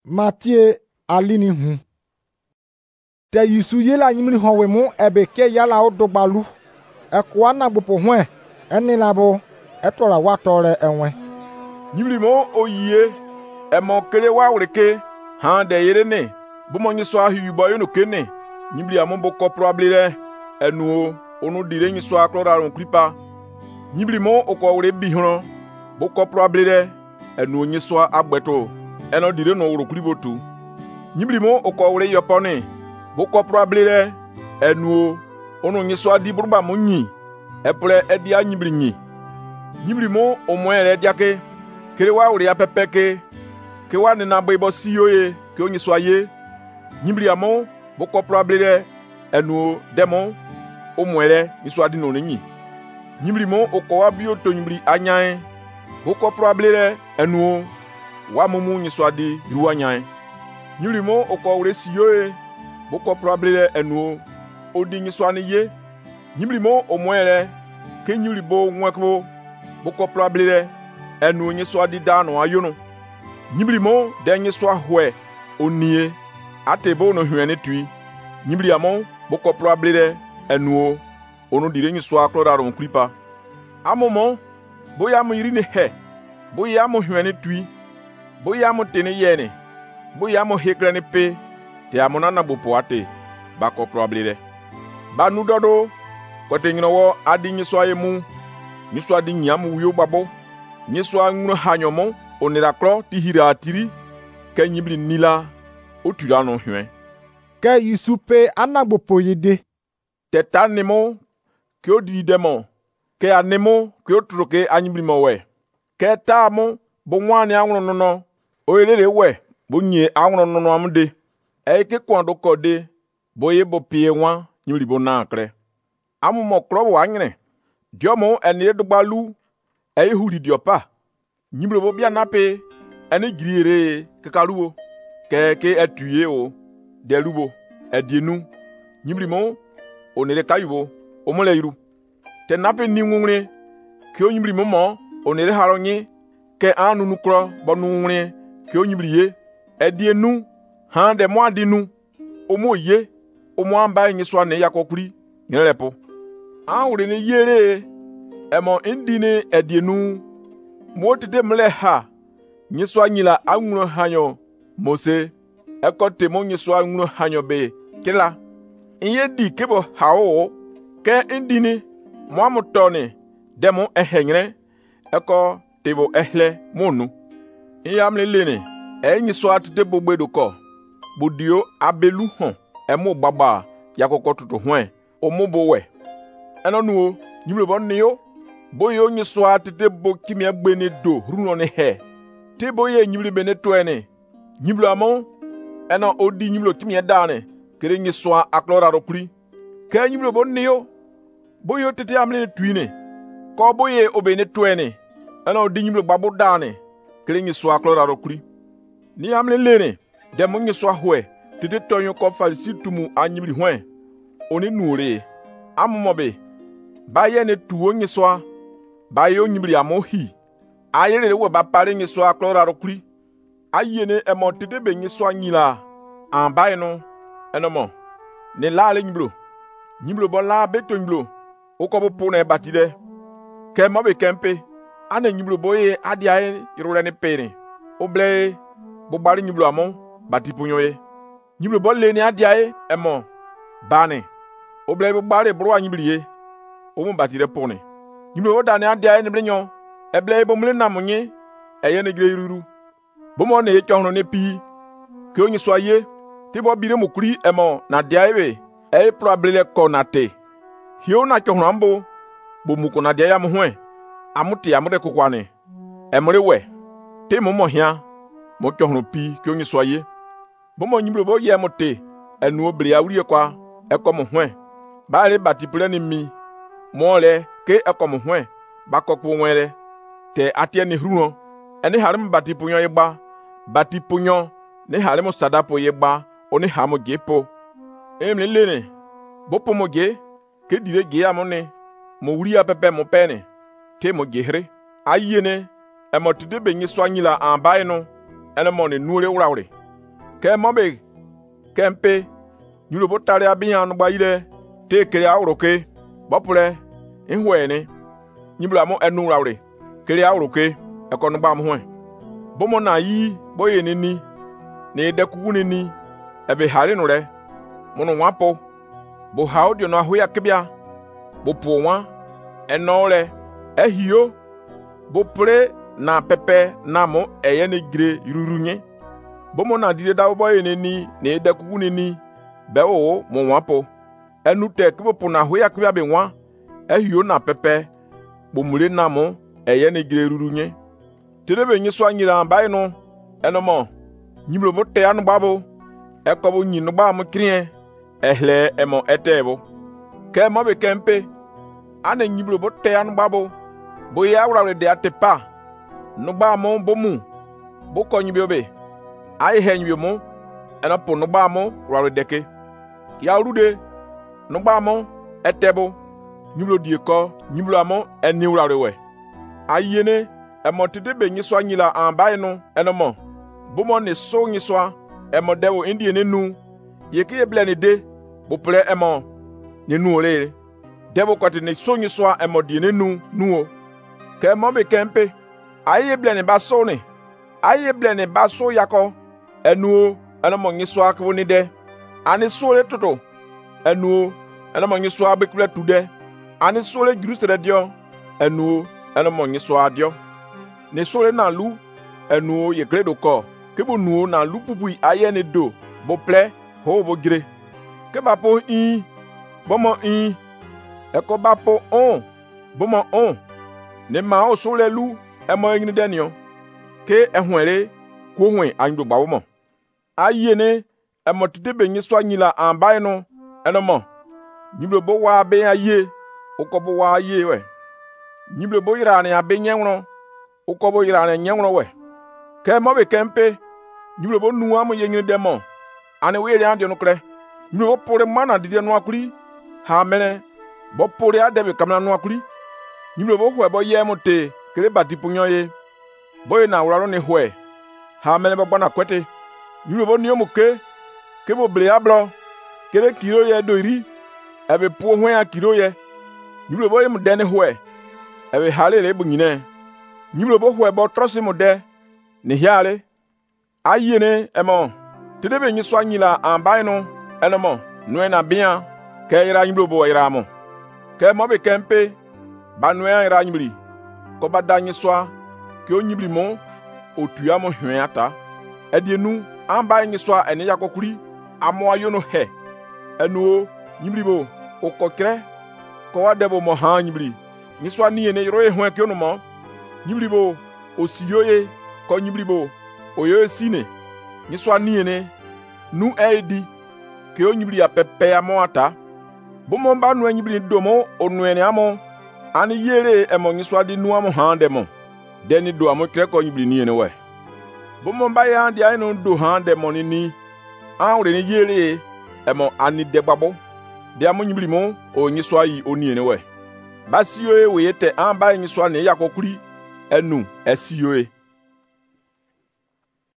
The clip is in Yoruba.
Matthieu alini hu. Te Yisu ye la nyimri howe mu ebe ke yala odogbalu. Ekwa na gbopo hwen eni labo etola watore enwe. Nyimri mo oyiye emo kele wa wreke han de yere ne. Bumo nyiso ahi yubo yo no kene. Nyimri amon bo kopro ablere enu onu dire nyiso aklora ron klipa. Nyimri mo okowre bihron bo kopro ablere enu nyiso agbeto eno dire no woro klibotu. Nyimri mo okowre yopone bo kopro ablere enu onu nyiso adi burba munyi epre edi anyimri nyi. Nyimri mo omoere diake kere wa wure apepeke ke wa ne na boibo siyoye ke onyiso aye. Nyimri amo bo kopro ablere enu demo omoere nyiso adi no nyi. Nyimri mo okowa bio to nyimri anyan bo kopro ablere enu wa mumu nyiso adi ru anyan. Nyimri mo okowre siyoye bo kopro ablere enu odi nyiso ani ye. Nyimri mo omoere ke nyimri bo nwekbo bo kopro ablere enu nyiso adi dano ayono. Nyimri mo de nyiso ahwe onie atebo no hwene tui. Nyimri amo bo kopro ablere enu onu dire nyiso aklora ron klipa. Amomo boya mo yiri ne he boya mo hwene tui boya mo tene yene boya mo hekre ne pe te amona na bopo ate ba kopro ablere ba nu dodo kote nyinowo adi nyiso ayemu nyiso adi nyam wiyo babo nyiso anwuno hanyomo onira kro ti hira atiri ke nyibri nila otula no hwen Ke Yisu pe anagbopo yede. teta nemo ke odi demo ke anemo ke otroke anyibri mowe ke ta mo bo nwani anwuno no oyelele we bo nye anwuno no amde e ke kwando kode bo ye bo pie nwa nyibri bo na akre amumo kro bo anyre diomo eni edugbalu e huri diopa nyibri bo bia nape eni griere ke kaluwo ke atuye o delubo edienu nyibri mo onere kayubo omole iru te nape ni nwunre ke onyibri mo onere haronyi ke anu nukro bonu nwunre ke onyibri ye edienu han de mo adinu omo ye omo amba nyiswa ne yakokuri nyelepo awure ne yere emo indine edienu mo tete mle ha nyiswa nyila anwuno hanyo mose ekote mo nyiswa anwuno hanyo be kila iye di kebo hawo ke indine mo amutone demo ehenyre eko tebo ehle monu iyamle lene nyiswa tete bogbedo ko bodio abelu hon emo gbagba yakoko tutu hwen omobo we enonu nyimle bon niyo boyo nyiswa tete bo kimia gbene do runo ne he te boye nyimle bene toene nyimle amon eno odi nyimle kimia dane kere nyiswa aklora rokuri ke nyimle bon niyo boyo tete amle tuine ko boye obene toene eno odi nyimle gbabo dane kere nyiswa aklora rokuri ni amle lene demo nyiswa hwe tete tonyo ko falsi tumu anyimli hwen oni nure amumobe baye ne tuwo nyiswa baye onyimli amohi ayere we ba pare nyiswa aklora rokuri ayene emo tete be nyiswa nyila an baye no enomo ne lale nyiblo bo la beto nyiblo uko bo ne batide ke mo be kempe ane nyiblo boye adia irure ne pere oble bo bari nyiblo amon batipunyoye nyiblo bo le ni adia emo bane oble bo bari bro anyibliye o mo batire pone nyiblo bo dane adia ne blenyo eble bo mle na munye eye ne gre iruru bo mo ne ye chohno ne pi ke onyi so aye ti bo bire mukuri emo na dia ewe e probable ko na te hio na chohno ambo bo muko na dia ya mo hwen amuti amre kokwane emre we te mo mo hia mo chohno pi ke onyi so aye bo mo nyiblo bo ye mo te enu obri awrie kwa ekomo hwen ba le batipule ni mi mo le ke ekomo hwen ba kokpo nwere te atie ni hruno eni harim batipunyo yeba batipunyo ne harim sadapo yeba oni hamo gepo emle lene bopo mo ge ke dire ge amone mo wuri apepe mo pene te mo gehre ayene e mo tude be nyiswa nyila an bae no ene mo ne nure wurawre Ke mobe kempe nyulo bo tare abiyan no gbayile te kere awroke bopule ihwene nyibla mo enu rawre kere awroke ekonu gba mo hwe bomo na yi boye ni ne dekugu ni ebe hari no re mo no wapo bo haudio no ahoya kebia bo puwa enore ehio bo pre na pepe na mo eye ne gire irurunye bomo na dide da boye ni ne dekugu ni be o mo wapo enu te kebo puna ahoya kebia be wa ehio na pepe bo mure na mo eye ne gire irurunye terebe nyiso anyira bai no enomo nyimlo bo te anu babo ekobo nyinu ba mo krien ehle emo etebo ke mo be kempe ane nyimlo bo te anu babo bo ya wura de atepa no ba mo bomu bo ko nyibi obe ai he nyibi mo enopo no ba mo wura deke ya rude no ba mo etebo nyimlo die ko nyimlo amo eni wura we ayene emo tede be nyiswa nyila ambai no enomo bomo ne so nyiswa emo dewo indie ne nu yeke ye ble ne de bo ple emo ne nu ole dewo kote ne so nyiswa emo die ne nu nuo ke mo be kempe aye ble ne ba so ne aye ble ne ba so yako enu enomo nyiswa ko ni de ani so le toto enu enomo nyiswa be kule tude ani so le Jerusalem dio enu enomo nyiswa dio ne sole na lu enu ye kredo ko ke bo nu na lu pupui aye ne do bo ple ho bo gire ke ba po i bomo i e ko ba po on bomo on ne ma o sole lu e mo yin denio ke ehwere ko hwen andu ba wo mo aye ne e mo tede be nyiswa nyila ambai no enomo nyiblo bo wa be aye o ko bo wa aye we nyiblo bo yira ne abe nyenwo ukobo yirane nyenwro we ke mo be kempe nyulo bo nuwa mo yenyi demo ane we ri ande no kre nyulo bo pore mana dide no akuri ha mene bo pore ade be kamna no akuri nyulo bo hwe bo ye mo te kere batipunyo ye boy na wuraro ne hwe ha mene bo bana kwete nyulo bo niyo mo ke bo ble ablo kere kiro ye doiri ebe pu hwe a kiro ye nyulo bo ye mo dene hwe ebe halele bu nyine nyimlo bo hwe bo trosi mo de ne hiale ayene emo tede be nyiswa nyila ambai no enomo noe na bia ke ira nyimlo bo ira mo ke mo be kempe ba noe ira nyimli ko ba da nyiswa ke onyimli mo otua mo hwen ata edienu ambai nyiswa ene yakokuri amo ayo no he enu nyimli bo okokre ko wadebo mo ha nyimli nyiswa ni ene yoro ehwen ke no mo nyibribo osiyoye ko nyibribo oyo sine nyiswa niene nu edi ke onyibri ya pepe amo ata bomo ba nu anyibri domo onuene amo ani yere emo nyiswa di nu amo hande mo deni do amo kre ko nyibri niene we bomo ba ya di ai no do hande mo ni awre ni yere emo ani degbabo de amo nyibri mo o nyiswa yi oniene we basiyo we yete amba nyiswa ne yakokuri enu esiyoe